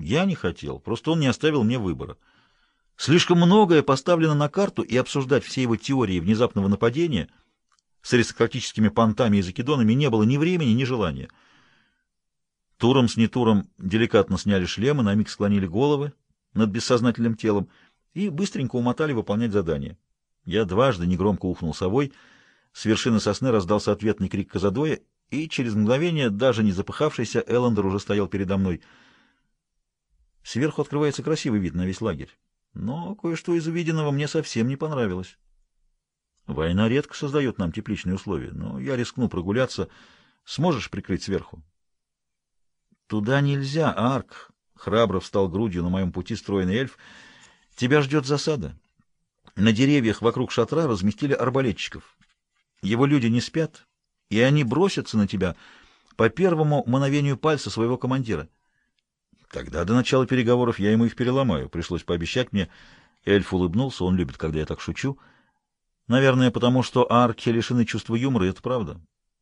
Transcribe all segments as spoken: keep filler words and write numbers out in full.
Я не хотел, просто он не оставил мне выбора. Слишком многое поставлено на карту, и обсуждать все его теории внезапного нападения с аристократическими понтами и закидонами не было ни времени, ни желания. Туром с Нетуром деликатно сняли шлемы, на миг склонили головы над бессознательным телом и быстренько умотали выполнять задание. Я дважды негромко ухнул совой, с вершины сосны раздался ответный крик Казадоя, и через мгновение, даже не запыхавшийся, Эллендер уже стоял передо мной. Сверху открывается красивый вид на весь лагерь, но кое-что из увиденного мне совсем не понравилось. Война редко создает нам тепличные условия, но я рискну прогуляться. Сможешь прикрыть сверху? Туда нельзя, Арк. Храбро встал грудью на моем пути стройный эльф. Тебя ждет засада. На деревьях вокруг шатра разместили арбалетчиков. Его люди не спят, и они бросятся на тебя по первому мановению пальца своего командира. Тогда до начала переговоров я ему их переломаю. Пришлось пообещать мне. Эльф улыбнулся, он любит, когда я так шучу. Наверное, потому что арки лишены чувства юмора, и это правда.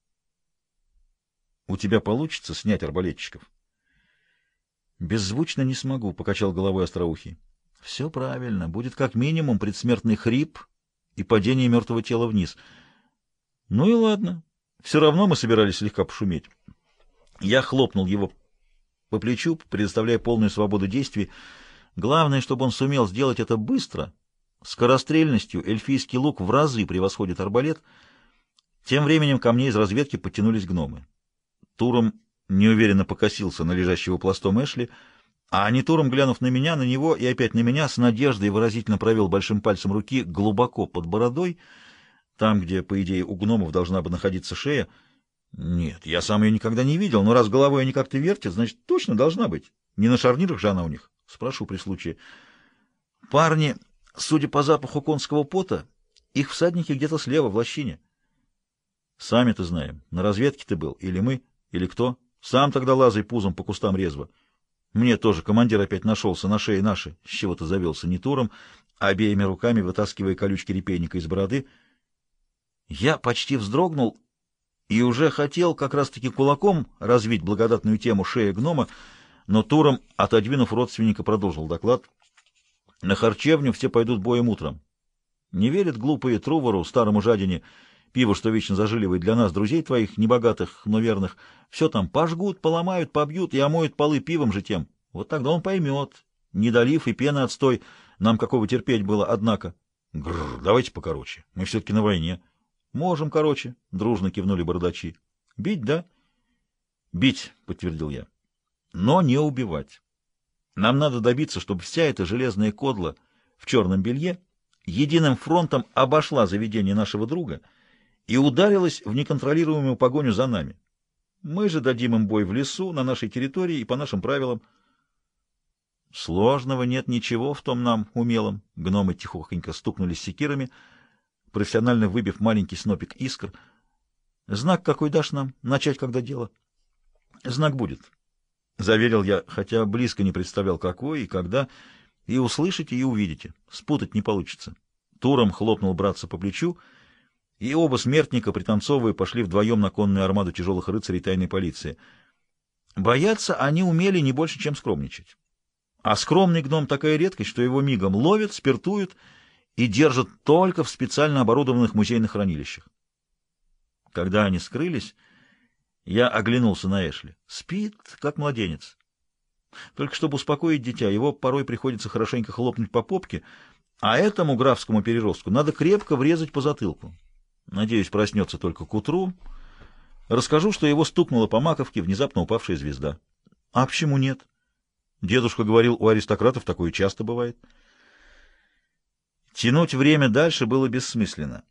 У тебя получится снять арбалетчиков? Беззвучно не смогу, — покачал головой остроухий. Все правильно. Будет как минимум предсмертный хрип и падение мертвого тела вниз. Ну и ладно. Все равно мы собирались слегка пошуметь. Я хлопнул его по плечу, предоставляя полную свободу действий. Главное, чтобы он сумел сделать это быстро. Скорострельностью эльфийский лук в разы превосходит арбалет. Тем временем ко мне из разведки подтянулись гномы. Туром неуверенно покосился на лежащего пластом Эшли, а они Туром, глянув на меня, на него и опять на меня, с надеждой выразительно провел большим пальцем руки глубоко под бородой, там, где, по идее, у гномов должна бы находиться шея. Нет, я сам ее никогда не видел, но раз головой они как-то вертят, значит, точно должна быть. Не на шарнирах же она у них? Спрошу при случае. Парни, судя по запаху конского пота, их всадники где-то слева, в лощине. Сами-то знаем, на разведке ты был, или мы, или кто. Сам тогда лазай пузом по кустам резво. Мне тоже командир опять нашелся на шее наши, с чего-то завелся Нетуром, обеими руками вытаскивая колючки репейника из бороды. Я почти вздрогнул и уже хотел как раз-таки кулаком развить благодатную тему шеи гнома, но Туром, отодвинув родственника, продолжил доклад. На харчевню все пойдут боем утром. Не верят глупые Трувору, старому жадине, пиво, что вечно зажиливает для нас, друзей твоих, небогатых, но верных. Все там пожгут, поломают, побьют и омоют полы пивом же тем. Вот тогда он поймет. Недолив и пены отстой. Нам какого терпеть было, однако. Гррр, давайте покороче. Мы все-таки на войне. Можем короче, дружно кивнули бородачи. Бить, да? Бить, подтвердил я. Но не убивать. Нам надо добиться, чтобы вся эта железная кодла в черном белье единым фронтом обошла заведение нашего друга и ударилась в неконтролируемую погоню за нами. Мы же дадим им бой в лесу, на нашей территории и по нашим правилам. Сложного нет ничего в том нам умелом. Гномы тихохонько стукнулись секирами, профессионально выбив маленький снопик искр. Знак какой дашь нам? Начать когда дело? Знак будет. Заверил я, хотя близко не представлял, какой и когда. И услышите, и увидите. Спутать не получится. Туром хлопнул братца по плечу, и оба смертника, пританцовывая, пошли вдвоем на конную армаду тяжелых рыцарей тайной полиции. Бояться они умели не больше, чем скромничать. А скромный гном такая редкость, что его мигом ловят, спиртуют и держат только в специально оборудованных музейных хранилищах. Когда они скрылись, я оглянулся на Эшли. Спит, как младенец. Только чтобы успокоить дитя, его порой приходится хорошенько хлопнуть по попке, а этому графскому переростку надо крепко врезать по затылку. Надеюсь, проснется только к утру. Расскажу, что его стукнула по маковке внезапно упавшая звезда. А почему нет? Дедушка говорил, у аристократов такое часто бывает. Тянуть время дальше было бессмысленно.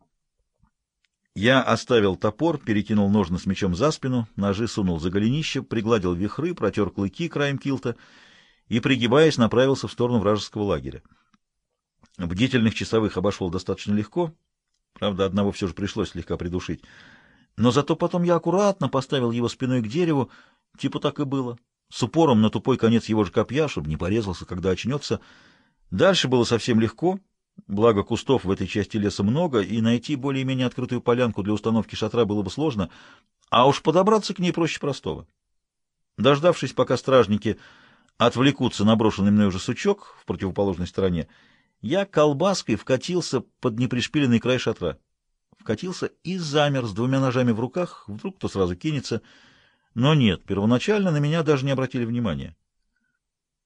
Я оставил топор, перекинул ножны с мечом за спину, ножи сунул за голенище, пригладил вихры, протер клыки краем килта и, пригибаясь, направился в сторону вражеского лагеря. Бдительных часовых обошел достаточно легко, правда, одного все же пришлось слегка придушить, но зато потом я аккуратно поставил его спиной к дереву, типа так и было, с упором на тупой конец его же копья, чтобы не порезался, когда очнется. Дальше было совсем легко. Благо кустов в этой части леса много, и найти более-менее открытую полянку для установки шатра было бы сложно, а уж подобраться к ней проще простого. Дождавшись, пока стражники отвлекутся на брошенный мной уже сучок в противоположной стороне, я колбаской вкатился под непришпиленный край шатра. Вкатился и замер с двумя ножами в руках, вдруг кто сразу кинется. Но нет, первоначально на меня даже не обратили внимания.